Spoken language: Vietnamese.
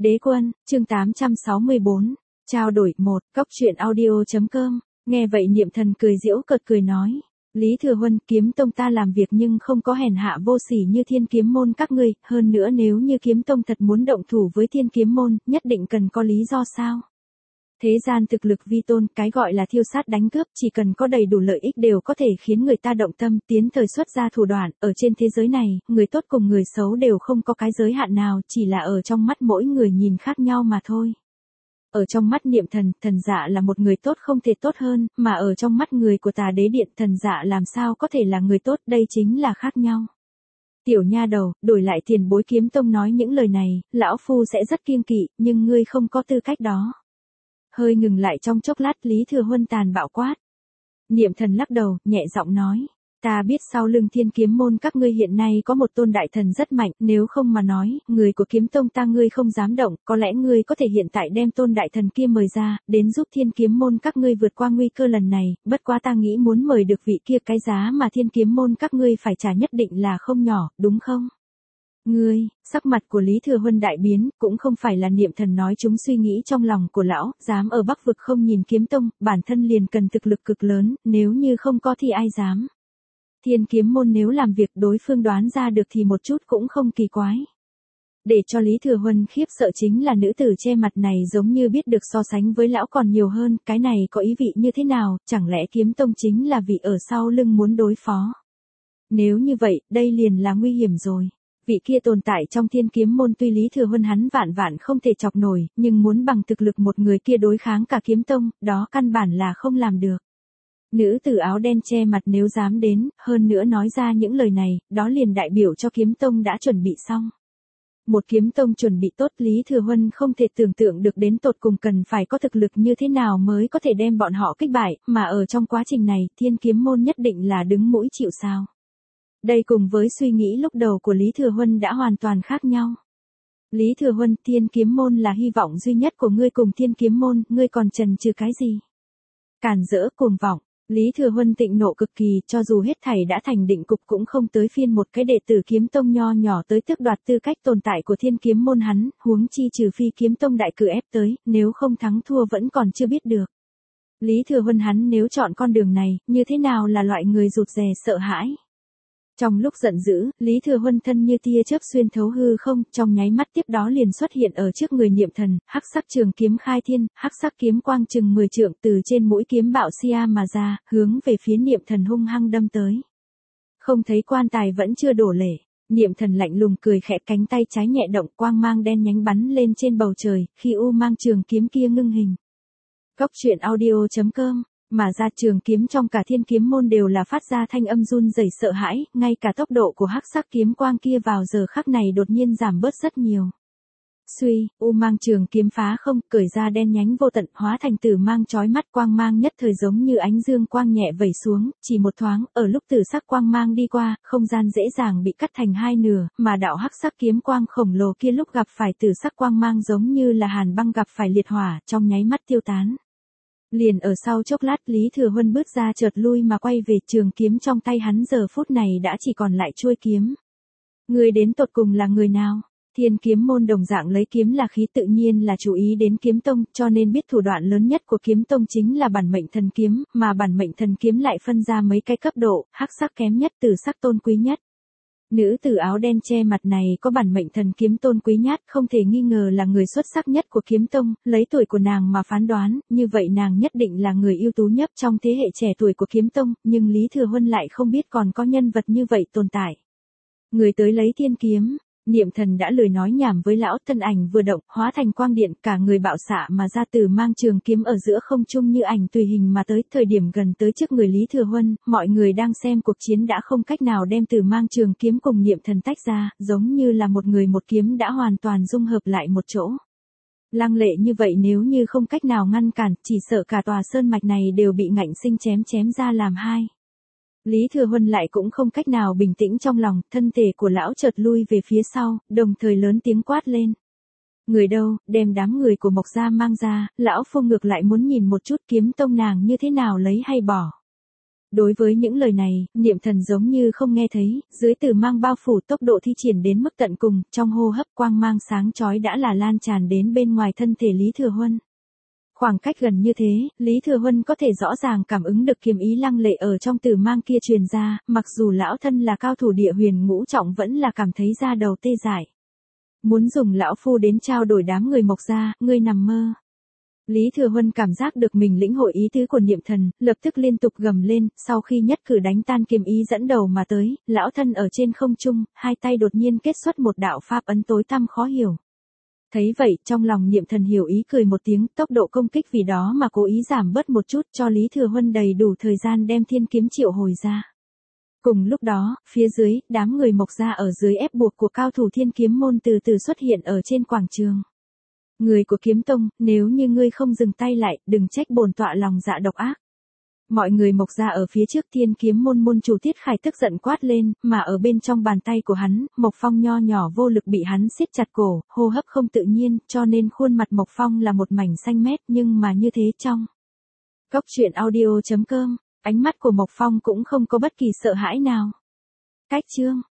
Đế quân, chương 864, trao đổi 1, cóc truyện audio.com, nghe vậy Niệm Thần cười giễu cợt cười nói. Lý Thừa Huân, kiếm tông ta làm việc nhưng không có hèn hạ vô sỉ như Thiên Kiếm môn các ngươi, hơn nữa nếu như kiếm tông thật muốn động thủ với Thiên Kiếm môn, nhất định cần có lý do sao? Thế gian thực lực vi tôn, cái gọi là thiêu sát đánh cướp, chỉ cần có đầy đủ lợi ích đều có thể khiến người ta động tâm, tiến thời xuất ra thủ đoạn, ở trên thế giới này, người tốt cùng người xấu đều không có cái giới hạn nào, chỉ là ở trong mắt mỗi người nhìn khác nhau mà thôi. Ở trong mắt Niệm Thần, thần dạ là một người tốt không thể tốt hơn, mà ở trong mắt người của Tà Đế Điện, thần dạ làm sao có thể là người tốt, đây chính là khác nhau. Tiểu nha đầu, đổi lại tiền bối kiếm tông nói những lời này, lão phu sẽ rất kiêng kỵ, nhưng ngươi không có tư cách đó. Hơi ngừng lại trong chốc lát, Lý Thừa Huân tàn bạo quát. Niệm Thần lắc đầu, nhẹ giọng nói. Ta biết sau lưng Thiên Kiếm môn các ngươi hiện nay có một tôn đại thần rất mạnh, nếu không mà nói, người của kiếm tông ta ngươi không dám động, có lẽ ngươi có thể hiện tại đem tôn đại thần kia mời ra, đến giúp Thiên Kiếm môn các ngươi vượt qua nguy cơ lần này, bất quá ta nghĩ muốn mời được vị kia cái giá mà Thiên Kiếm môn các ngươi phải trả nhất định là không nhỏ, đúng không? Ngươi, sắc mặt của Lý Thừa Huân đại biến, cũng không phải là Niệm Thần nói chúng suy nghĩ trong lòng của lão, dám ở Bắc vực không nhìn kiếm tông, bản thân liền cần thực lực cực lớn, nếu như không có thì ai dám. Thiên Kiếm môn nếu làm việc đối phương đoán ra được thì một chút cũng không kỳ quái. Để cho Lý Thừa Huân khiếp sợ chính là nữ tử che mặt này giống như biết được so sánh với lão còn nhiều hơn, cái này có ý vị như thế nào, chẳng lẽ kiếm tông chính là vị ở sau lưng muốn đối phó. Nếu như vậy, đây liền là nguy hiểm rồi. Vị kia tồn tại trong Thiên Kiếm môn tuy Lý Thừa Huân hắn vạn vạn không thể chọc nổi, nhưng muốn bằng thực lực một người kia đối kháng cả kiếm tông, đó căn bản là không làm được. Nữ tử áo đen che mặt nếu dám đến, hơn nữa nói ra những lời này, đó liền đại biểu cho kiếm tông đã chuẩn bị xong. Một kiếm tông chuẩn bị tốt, Lý Thừa Huân không thể tưởng tượng được đến tột cùng cần phải có thực lực như thế nào mới có thể đem bọn họ kích bại, mà ở trong quá trình này, Thiên Kiếm môn nhất định là đứng mũi chịu sào. Đây cùng với suy nghĩ lúc đầu của Lý Thừa Huân đã hoàn toàn khác nhau. Lý Thừa Huân, Thiên Kiếm môn là hy vọng duy nhất của ngươi cùng Thiên Kiếm môn, ngươi còn chần chừ cái gì? Càn rỡ cuồng vọng. Lý Thừa Huân tịnh nộ cực kỳ, cho dù hết thảy đã thành định cục cũng không tới phiên một cái đệ tử kiếm tông nho nhỏ tới tước đoạt tư cách tồn tại của Thiên Kiếm môn hắn, huống chi trừ phi kiếm tông đại cử ép tới, nếu không thắng thua vẫn còn chưa biết được. Lý Thừa Huân hắn nếu chọn con đường này, như thế nào là loại người rụt rè sợ hãi. Trong lúc giận dữ, Lý Thừa Huân thân như tia chớp xuyên thấu hư không, trong nháy mắt tiếp đó liền xuất hiện ở trước người Niệm Thần, hắc sắc trường kiếm khai thiên, hắc sắc kiếm quang chừng 10 trượng từ trên mũi kiếm bạo xia mà ra, hướng về phía Niệm Thần hung hăng đâm tới. Không thấy quan tài vẫn chưa đổ lệ, Niệm Thần lạnh lùng cười khẽ, cánh tay trái nhẹ động, quang mang đen nhánh bắn lên trên bầu trời, khi u mang trường kiếm kia ngưng hình. Cóc truyện audio.com. Mà ra trường kiếm trong cả Thiên Kiếm môn đều là phát ra thanh âm run rẩy sợ hãi, ngay cả tốc độ của hắc sắc kiếm quang kia vào giờ khắc này đột nhiên giảm bớt rất nhiều. Suy, u mang trường kiếm phá không, cởi ra đen nhánh vô tận, hóa thành tử mang chói mắt, quang mang nhất thời giống như ánh dương quang nhẹ vẩy xuống, chỉ một thoáng, ở lúc tử sắc quang mang đi qua, không gian dễ dàng bị cắt thành hai nửa, mà đạo hắc sắc kiếm quang khổng lồ kia lúc gặp phải tử sắc quang mang giống như là hàn băng gặp phải liệt hỏa, trong nháy mắt tiêu tán. Liền ở sau chốc lát, Lý Thừa Huân bước ra chợt lui mà quay về, trường kiếm trong tay hắn giờ phút này đã chỉ còn lại chuôi kiếm. Người đến tột cùng là người nào? Thiên Kiếm môn đồng dạng lấy kiếm là khí, tự nhiên là chú ý đến kiếm tông, cho nên biết thủ đoạn lớn nhất của kiếm tông chính là bản mệnh thần kiếm, mà bản mệnh thần kiếm lại phân ra mấy cái cấp độ, hắc sắc kém nhất, tử sắc tôn quý nhất. Nữ tử áo đen che mặt này có bản mệnh thần kiếm tôn quý nhất, không thể nghi ngờ là người xuất sắc nhất của kiếm tông, lấy tuổi của nàng mà phán đoán, như vậy nàng nhất định là người ưu tú nhất trong thế hệ trẻ tuổi của kiếm tông, nhưng Lý Thừa Huân lại không biết còn có nhân vật như vậy tồn tại. Người tới lấy thiên kiếm, Niệm Thần đã lười nói nhảm với lão, thân ảnh vừa động, hóa thành quang điện, cả người bạo xạ mà ra, từ mang trường kiếm ở giữa không trung như ảnh tùy hình mà tới, thời điểm gần tới trước người Lý Thừa Huân, mọi người đang xem cuộc chiến đã không cách nào đem từ mang trường kiếm cùng Niệm Thần tách ra, giống như là một người một kiếm đã hoàn toàn dung hợp lại một chỗ. Lăng lệ như vậy nếu như không cách nào ngăn cản, chỉ sợ cả tòa sơn mạch này đều bị ngạnh sinh chém ra làm hai. Lý Thừa Huân lại cũng không cách nào bình tĩnh trong lòng, thân thể của lão chợt lui về phía sau, đồng thời lớn tiếng quát lên. Người đâu, đem đám người của Mộc gia mang ra, lão phu ngược lại muốn nhìn một chút kiếm tông nàng như thế nào lấy hay bỏ. Đối với những lời này, niệm thần giống như không nghe thấy, dưới tử mang bao phủ tốc độ thi triển đến mức tận cùng, trong hô hấp quang mang sáng chói đã là lan tràn đến bên ngoài thân thể Lý Thừa Huân. Khoảng cách gần như thế, Lý Thừa Huân có thể rõ ràng cảm ứng được kiếm ý lăng lệ ở trong tử mang kia truyền ra, mặc dù lão thân là cao thủ địa huyền ngũ trọng vẫn là cảm thấy da đầu tê dại. Muốn dùng lão phu đến trao đổi đám người Mộc gia, ngươi nằm mơ. Lý Thừa Huân cảm giác được mình lĩnh hội ý tứ của niệm thần, lập tức liên tục gầm lên, sau khi nhất cử đánh tan kiếm ý dẫn đầu mà tới, lão thân ở trên không trung, hai tay đột nhiên kết xuất một đạo pháp ấn tối tăm khó hiểu. Thấy vậy, trong lòng niệm thần hiểu ý cười một tiếng, tốc độ công kích vì đó mà cố ý giảm bớt một chút cho Lý Thừa Huân đầy đủ thời gian đem thiên kiếm triệu hồi ra. Cùng lúc đó, phía dưới, đám người Mộc gia ở dưới ép buộc của cao thủ thiên kiếm môn từ từ xuất hiện ở trên quảng trường. Người của kiếm tông, nếu như ngươi không dừng tay lại, đừng trách bổn tọa lòng dạ độc ác. Mọi người Mộc gia ở phía trước thiên kiếm môn môn chủ Tiết Khải tức giận quát lên, mà ở bên trong bàn tay của hắn, Mộc Phong nho nhỏ vô lực bị hắn siết chặt cổ, hô hấp không tự nhiên, cho nên khuôn mặt Mộc Phong là một mảnh xanh mét nhưng mà như thế trong. Cốc truyện audio.com, ánh mắt của Mộc Phong cũng không có bất kỳ sợ hãi nào. Cách chương